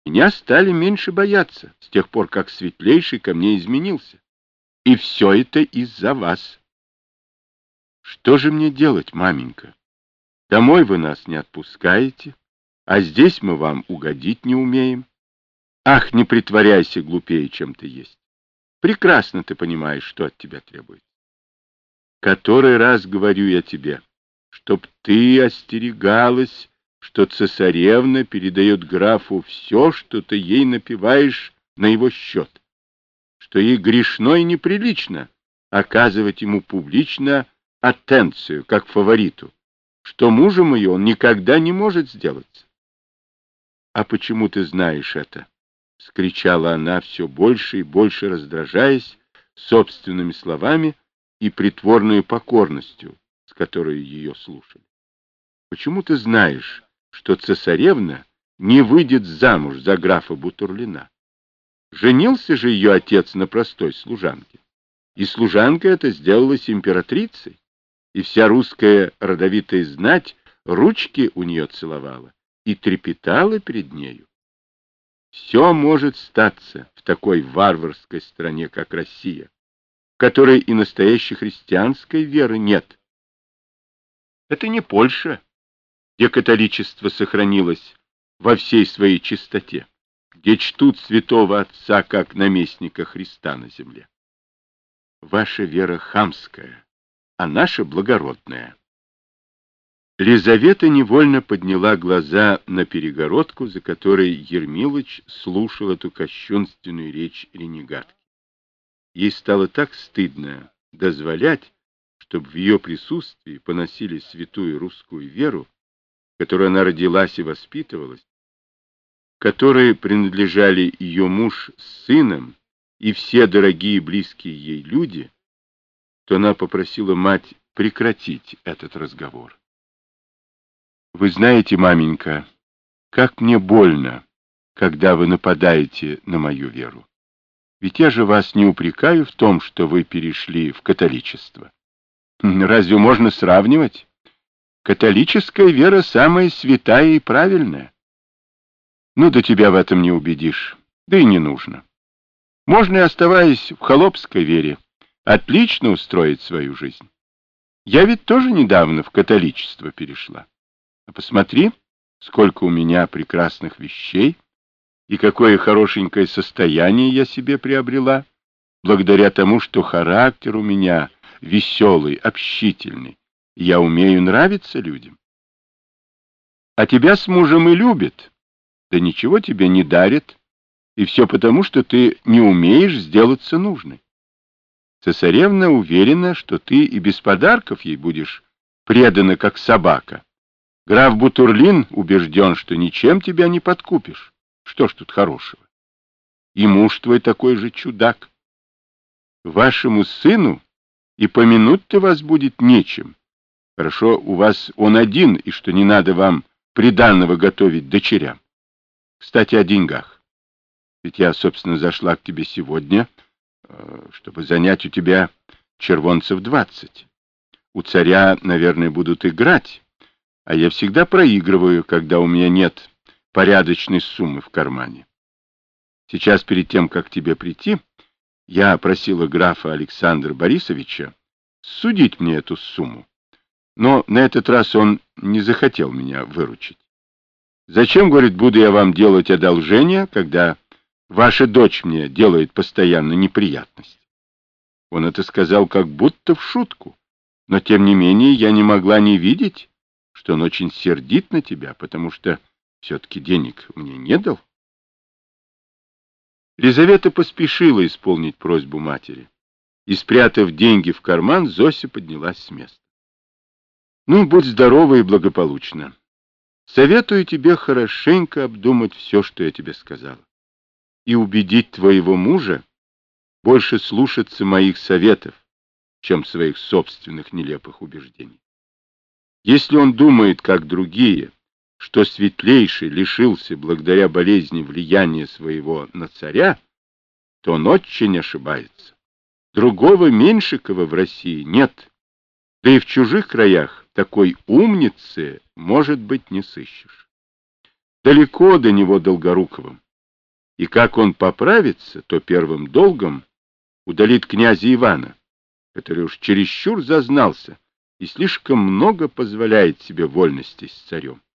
Меня стали меньше бояться с тех пор, как Светлейший ко мне изменился. И все это из-за вас. Что же мне делать, маменька? Домой вы нас не отпускаете, а здесь мы вам угодить не умеем. Ах, не притворяйся глупее, чем ты есть. Прекрасно ты понимаешь, что от тебя требуется. Который раз говорю я тебе, чтоб ты остерегалась, что цесаревна передает графу все, что ты ей напеваешь на его счет, что ей грешно и неприлично оказывать ему публично аттенцию, как фавориту, что мужем ее он никогда не может сделаться. — А почему ты знаешь это? — вскричала она, все больше и больше раздражаясь собственными словами и притворной покорностью, с которой ее слушали. — Почему ты знаешь, что цесаревна не выйдет замуж за графа Бутурлина? Женился же ее отец на простой служанке, и служанка эта сделалась императрицей, и вся русская родовитая знать ручки у нее целовала и трепетала перед нею. Все может статься в такой варварской стране, как Россия, в которой и настоящей христианской веры нет. Это не Польша, где католичество сохранилось во всей своей чистоте, где чтут святого Отца как наместника Христа на земле. Ваша вера хамская, а наша благородная. Лизавета невольно подняла глаза на перегородку, за которой Ермилыч слушал эту кощунственную речь ренегатки. Ей стало так стыдно дозволять, чтобы в ее присутствии поносили святую русскую веру, в которой она родилась и воспитывалась, которой принадлежали ее муж с сыном и все дорогие и близкие ей люди, то она попросила мать прекратить этот разговор. Вы знаете, маменька, как мне больно, когда вы нападаете на мою веру. Ведь я же вас не упрекаю в том, что вы перешли в католичество. Разве можно сравнивать? Католическая вера самая святая и правильная. Ну, да тебя в этом не убедишь, да и не нужно. Можно, и оставаясь в холопской вере, отлично устроить свою жизнь. Я ведь тоже недавно в католичество перешла. А посмотри, сколько у меня прекрасных вещей и какое хорошенькое состояние я себе приобрела, благодаря тому, что характер у меня веселый, общительный, и я умею нравиться людям. А тебя с мужем и любят, да ничего тебе не дарят, и все потому, что ты не умеешь сделаться нужной. Цесаревна уверена, что ты и без подарков ей будешь предана, как собака. Граф Бутурлин убежден, что ничем тебя не подкупишь. Что ж тут хорошего? И муж твой такой же чудак. Вашему сыну и помянуть-то вас будет нечем. Хорошо, у вас он один, и что не надо вам приданого готовить дочерям. Кстати, о деньгах. Ведь я, собственно, зашла к тебе сегодня, чтобы занять у тебя червонцев 20. У царя, наверное, будут играть, а я всегда проигрываю, когда у меня нет порядочной суммы в кармане. Сейчас, перед тем, как к тебе прийти, я просила графа Александра Борисовича судить мне эту сумму, но на этот раз он не захотел меня выручить. Зачем, говорит, буду я вам делать одолжение, когда ваша дочь мне делает постоянно неприятности? Он это сказал как будто в шутку, но тем не менее я не могла не видеть, что он очень сердит на тебя, потому что все-таки денег мне не дал. Лизавета поспешила исполнить просьбу матери, и, спрятав деньги в карман, Зося поднялась с места. Ну, будь здорова и благополучна. Советую тебе хорошенько обдумать все, что я тебе сказала, и убедить твоего мужа больше слушаться моих советов, чем своих собственных нелепых убеждений. Если он думает, как другие, что Светлейший лишился благодаря болезни влияния своего на царя, то он очень ошибается. Другого Меньшикова в России нет, да и в чужих краях такой умницы, может быть, не сыщешь. Далеко до него Долгоруковым. и как он поправится, то первым долгом удалит князя Ивана, который уж чересчур зазнался и слишком много позволяет себе вольностей с царем.